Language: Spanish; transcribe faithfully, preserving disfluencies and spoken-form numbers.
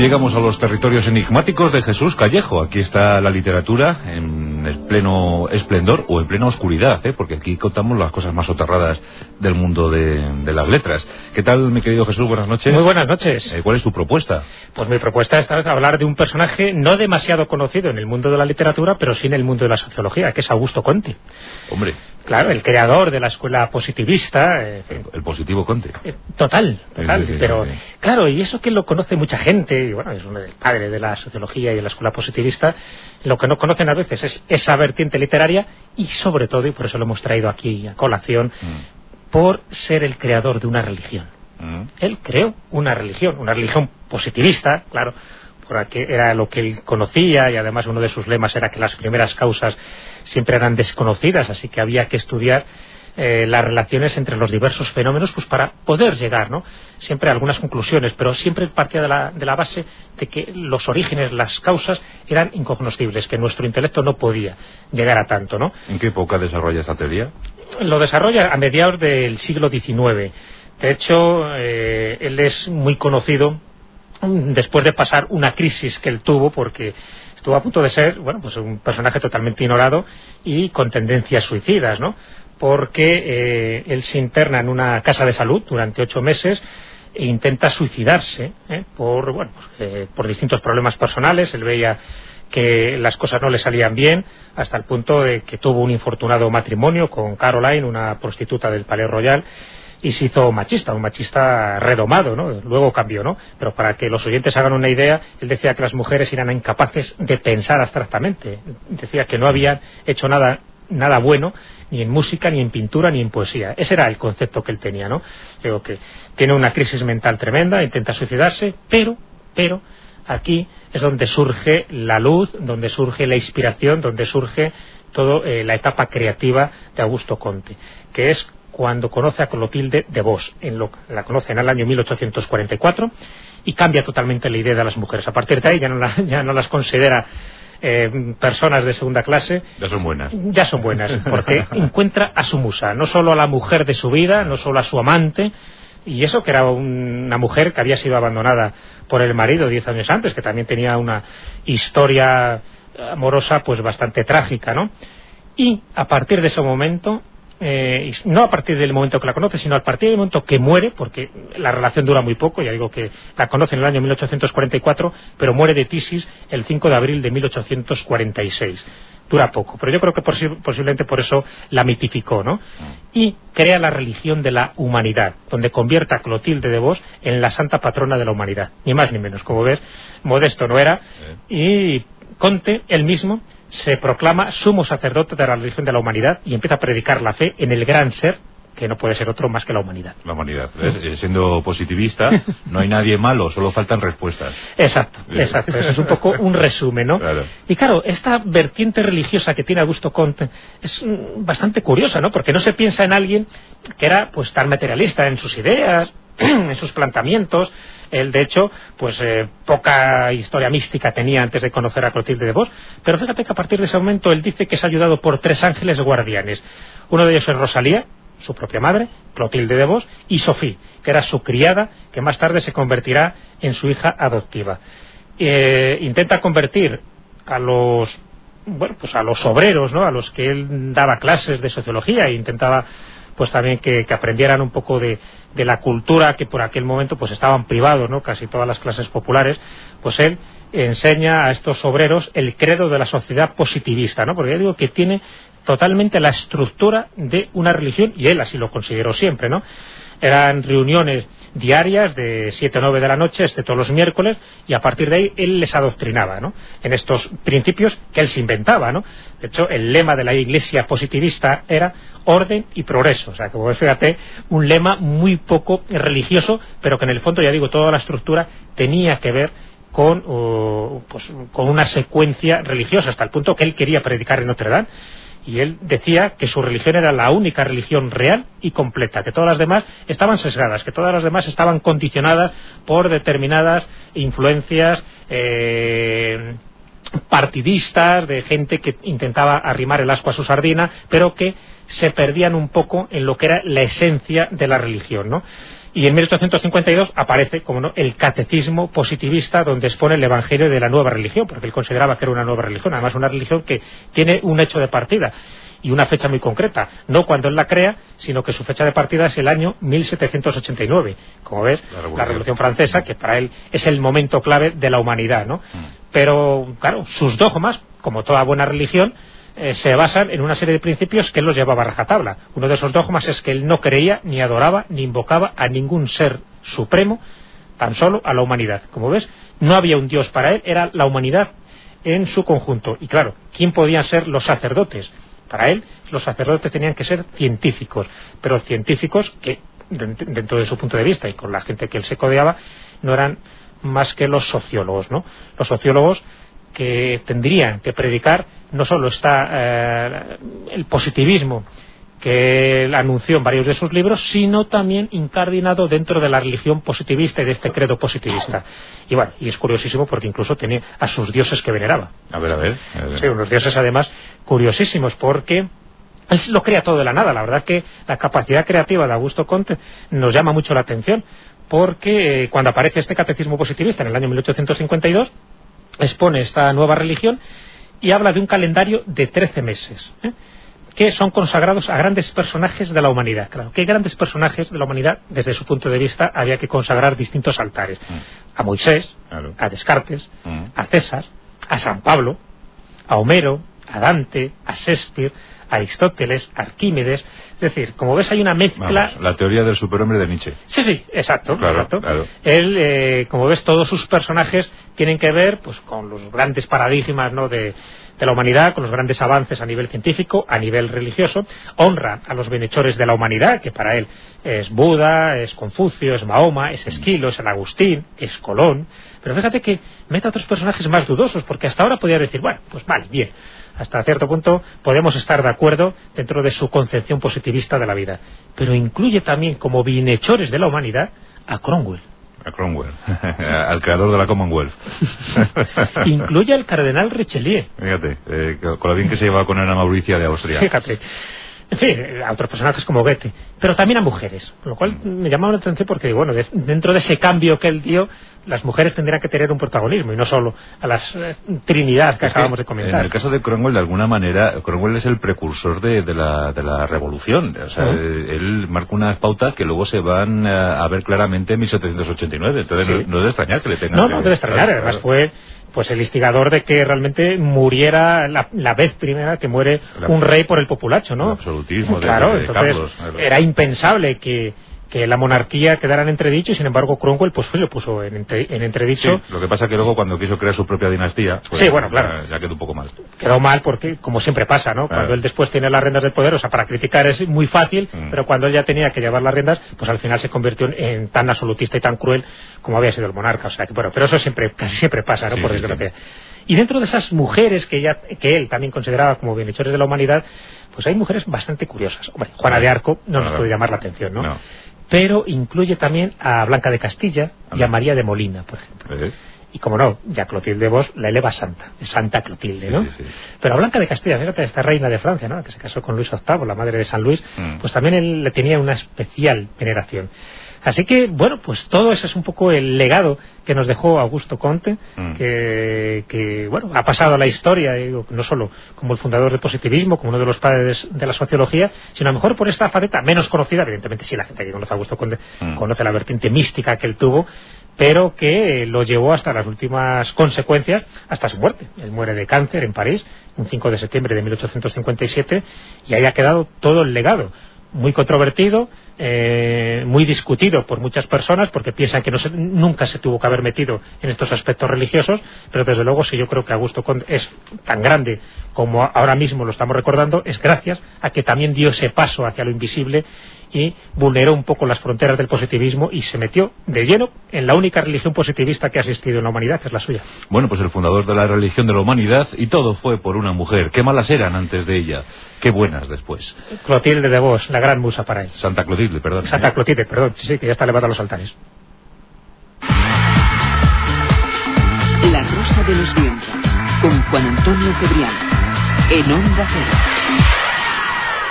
llegamos a los territorios enigmáticos de Jesús Callejo. Aquí está la literatura en el pleno esplendor o en plena oscuridad, ¿eh? Porque aquí contamos las cosas más soterradas del mundo de, de las letras. ¿Qué tal, mi querido Jesús? Buenas noches. Muy buenas noches. Eh, ¿Cuál es tu propuesta? Pues mi propuesta es hablar de un personaje no demasiado conocido en el mundo de la literatura, pero sí en el mundo de la sociología, que es Augusto Conte. Hombre. Claro, el creador de la escuela positivista. Eh, el, el positivo Conte. Eh, total, total. Sí, sí, pero, sí, sí. Claro, y eso que lo conoce mucha gente, y bueno, es el padre de la sociología y de la escuela positivista, lo que no conocen a veces es esa vertiente literaria y sobre todo, y por eso lo hemos traído aquí a colación, mm. por ser el creador de una religión. Mm. Él creó una religión, una religión positivista, claro, porque era lo que él conocía, y además uno de sus lemas era que las primeras causas siempre eran desconocidas, así que había que estudiar eh, las relaciones entre los diversos fenómenos pues para poder llegar, ¿no?, siempre a algunas conclusiones, pero siempre partía de la, de la base de que los orígenes, las causas eran incognoscibles, que nuestro intelecto no podía llegar a tanto, ¿no? ¿En qué época desarrolla esta teoría? Lo desarrolla a mediados del siglo diecinueve. De hecho, eh, él es muy conocido después de pasar una crisis que él tuvo, porque estuvo a punto de ser, bueno, pues un personaje totalmente ignorado y con tendencias suicidas, ¿no? Porque eh, él se interna en una casa de salud durante ocho meses e intenta suicidarse, ¿eh? por, bueno, eh, por distintos problemas personales. Él veía que las cosas no le salían bien, hasta el punto de que tuvo un infortunado matrimonio con Caroline, una prostituta del Palais Royal, y se hizo machista, un machista redomado, ¿no? Luego cambió, ¿no? Pero para que los oyentes hagan una idea, él decía que las mujeres eran incapaces de pensar abstractamente. Decía que no habían hecho nada nada bueno, ni en música, ni en pintura, ni en poesía. Ese era el concepto que él tenía, ¿no? Digo que tiene una crisis mental tremenda, intenta suicidarse, pero, pero, aquí es donde surge la luz, donde surge la inspiración, donde surge toda eh, la etapa creativa de Augusto Conte, que es cuando conoce a Clotilde de Vos, en lo, la conoce en el año mil ochocientos cuarenta y cuatro, y cambia totalmente la idea de las mujeres. A partir de ahí ya no, la, ya no las considera eh, personas de segunda clase. Ya son buenas. Ya son buenas, porque encuentra a su musa, no solo a la mujer de su vida, no solo a su amante, y eso que era un, una mujer que había sido abandonada por el marido diez años antes, que también tenía una historia amorosa pues bastante trágica, ¿no? Y a partir de ese momento, Eh, no a partir del momento que la conoce, sino a partir del momento que muere, porque la relación dura muy poco, ya digo que la conoce en el año mil ochocientos cuarenta y cuatro, pero muere de tisis el cinco de abril de mil ochocientos cuarenta y seis. Dura poco, pero yo creo que posi posiblemente por eso la mitificó, ¿no? Y crea la religión de la humanidad, donde convierte a Clotilde de Vos en la santa patrona de la humanidad, ni más ni menos. Como ves, modesto no era, y Conte, él mismo, se proclama sumo sacerdote de la religión de la humanidad y empieza a predicar la fe en el gran ser, que no puede ser otro más que la humanidad. La humanidad. ¿Ves? Siendo positivista, no hay nadie malo, solo faltan respuestas. Exacto, exacto. Eso es un poco un resumen, ¿no? Claro. Y claro, esta vertiente religiosa que tiene Augusto Conte es bastante curiosa, ¿no? Porque no se piensa en alguien que era pues tan materialista en sus ideas, en sus planteamientos. Él, de hecho, pues eh, poca historia mística tenía antes de conocer a Clotilde de Vos, pero fíjate que a partir de ese momento él dice que es ayudado por tres ángeles guardianes. Uno de ellos es Rosalía, su propia madre, Clotilde de Vos, y Sofía, que era su criada, que más tarde se convertirá en su hija adoptiva. Eh, intenta convertir a los, bueno, pues a los obreros, ¿no?, a los que él daba clases de sociología, e intentaba pues también que, que aprendieran un poco de, de la cultura que por aquel momento pues estaban privados, ¿no?, casi todas las clases populares. Pues él enseña a estos obreros el credo de la sociedad positivista, ¿no?, porque yo digo que tiene totalmente la estructura de una religión, y él así lo consideró siempre, ¿no? Eran reuniones diarias de siete o nueve de la noche, excepto los miércoles, y a partir de ahí él les adoctrinaba, ¿no?, en estos principios que él se inventaba, ¿no? De hecho, el lema de la iglesia positivista era orden y progreso. O sea, como ves, fíjate, un lema muy poco religioso, pero que en el fondo, ya digo, toda la estructura tenía que ver con, uh, pues, con una secuencia religiosa, hasta el punto que él quería predicar en Notre Dame. Y él decía que su religión era la única religión real y completa, que todas las demás estaban sesgadas, que todas las demás estaban condicionadas por determinadas influencias eh, partidistas, de gente que intentaba arrimar el ascua a su sardina, pero que se perdían un poco en lo que era la esencia de la religión, ¿no? Y en mil ochocientos cincuenta y dos aparece, como no, el catecismo positivista, donde expone el evangelio de la nueva religión, porque él consideraba que era una nueva religión, además una religión que tiene un hecho de partida y una fecha muy concreta, no cuando él la crea, sino que su fecha de partida es el año mil setecientos ochenta y nueve, como ves, la Revolución, la Revolución Francesa, que para él es el momento clave de la humanidad, ¿no? Mm. Pero, claro, sus dogmas, como toda buena religión, Eh, se basan en una serie de principios que él los llevaba a rajatabla. Uno de esos dogmas es que él no creía, ni adoraba, ni invocaba a ningún ser supremo, tan solo a la humanidad. Como ves, no había un Dios para él, era la humanidad en su conjunto. Y claro, ¿quién podían ser los sacerdotes? Para él, los sacerdotes tenían que ser científicos, pero científicos que, dentro de su punto de vista y con la gente que él se codeaba, no eran más que los sociólogos, ¿no? Los sociólogos que tendrían que predicar no solo está eh, el positivismo que él anunció en varios de sus libros, sino también incardinado dentro de la religión positivista y de este credo positivista. Y bueno, y es curiosísimo porque incluso tenía a sus dioses que veneraba. A ver, a ver. A ver. Sí, unos dioses además curiosísimos, porque él lo crea todo de la nada. La verdad que la capacidad creativa de Augusto Comte nos llama mucho la atención, porque eh, cuando aparece este catecismo positivista en el año mil ochocientos cincuenta y dos, expone esta nueva religión y habla de un calendario de trece meses, ¿eh? que son consagrados a grandes personajes de la humanidad. Claro, ¿qué grandes personajes de la humanidad? Desde su punto de vista había que consagrar distintos altares. Mm. A Moisés, claro. a Descartes, mm. a César, a San Pablo, a Homero, a Dante, a Shakespeare, a Aristóteles, a Arquímedes. Es decir, como ves, hay una mezcla... Vamos, la teoría del superhombre de Nietzsche. Sí, sí, exacto. Claro, exacto. Claro. Él, eh, como ves, todos sus personajes tienen que ver pues con los grandes paradigmas, ¿no?, de, de la humanidad, con los grandes avances a nivel científico, a nivel religioso. Honra a los bienhechores de la humanidad, que para él es Buda, es Confucio, es Mahoma, es Esquilo, es San Agustín, es Colón. Pero fíjate que mete a otros personajes más dudosos, porque hasta ahora podía decir, bueno, pues mal, bien. Hasta cierto punto podemos estar de acuerdo dentro de su concepción positivista de la vida. Pero incluye también como bienhechores de la humanidad a Cromwell. A Cromwell, al creador de la Commonwealth. Incluye al cardenal Richelieu. Fíjate, eh, con lo bien que se llevaba con Ana Mauricia de Austria. Fíjate. En fin, a otros personajes como Goethe, pero también a mujeres, lo cual me llamaba la atención porque, bueno, de, dentro de ese cambio que él dio, las mujeres tendrían que tener un protagonismo y no solo a las eh, trinidad que es acabamos que, de comentar. En el caso de Cromwell, de alguna manera, Cromwell es el precursor de, de, la, de la revolución. O sea, uh-huh. él marca unas pautas que luego se van a, a ver claramente en mil setecientos ochenta y nueve. Entonces, sí. no, no debe extrañar que le tengan... No, que, no debe extrañar. Claro, además claro. fue... pues el instigador de que realmente muriera la, la vez primera que muere la, un rey por el populacho, ¿no? El absolutismo de, claro, de, de entonces Carlos. Claro. Era impensable que, que la monarquía quedara en entredicho y sin embargo Cromwell pues lo puso en, entre, en entredicho. Sí, lo que pasa es que luego cuando quiso crear su propia dinastía, pues, sí, bueno, claro. ya, ya quedó un poco mal. Quedó mal porque, como siempre pasa, ¿no? Claro. Cuando él después tiene las riendas del poder, o sea, para criticar es muy fácil, mm. pero cuando él ya tenía que llevar las riendas, pues al final se convirtió en, en tan absolutista y tan cruel como había sido el monarca. O sea, que bueno, pero eso siempre casi siempre pasa, ¿no? Sí, por sí, desgracia. sí. Y dentro de esas mujeres que, ella, que él también consideraba como bienhechores de la humanidad, pues hay mujeres bastante curiosas. Hombre, Juana de Arco no, no nos puede llamar la atención, ¿no? no. Pero incluye también a Blanca de Castilla y a María de Molina, por ejemplo. ¿Ves? Y como no, ya Clotilde Vos la eleva santa, es Santa Clotilde, ¿no? Sí, sí, sí. Pero a Blanca de Castilla, fíjate, esta reina de Francia, ¿no?, que se casó con Luis octavo, la madre de San Luis, mm. pues también él le tenía una especial veneración. Así que, bueno, pues todo eso es un poco el legado que nos dejó Augusto Comte, mm. que, que, bueno, ha pasado a la historia, digo, no solo como el fundador del positivismo, como uno de los padres de la sociología, sino a lo mejor por esta faceta menos conocida, evidentemente sí, la gente que conoce a Augusto Comte mm. conoce la vertiente mística que él tuvo, pero que lo llevó hasta las últimas consecuencias, hasta su muerte. Él muere de cáncer en París, un cinco de septiembre de mil ochocientos cincuenta y siete, y ahí ha quedado todo el legado. Muy controvertido, eh, muy discutido por muchas personas porque piensan que no se, nunca se tuvo que haber metido en estos aspectos religiosos, pero desde luego si yo creo que Augusto Comte es tan grande como ahora mismo lo estamos recordando, es gracias a que también dio ese paso hacia lo invisible y vulneró un poco las fronteras del positivismo y se metió de lleno en la única religión positivista que ha existido en la humanidad, que es la suya. Bueno, pues el fundador de la religión de la humanidad, y todo fue por una mujer. Qué malas eran antes de ella, qué buenas después. Clotilde de Vos, la gran musa para él. Santa Clotilde, perdón. Santa ¿eh? Clotilde, perdón, sí, sí, que ya está elevada a los altares. La Rosa de los Vientos, con Juan Antonio Cebrián, en Onda Cero.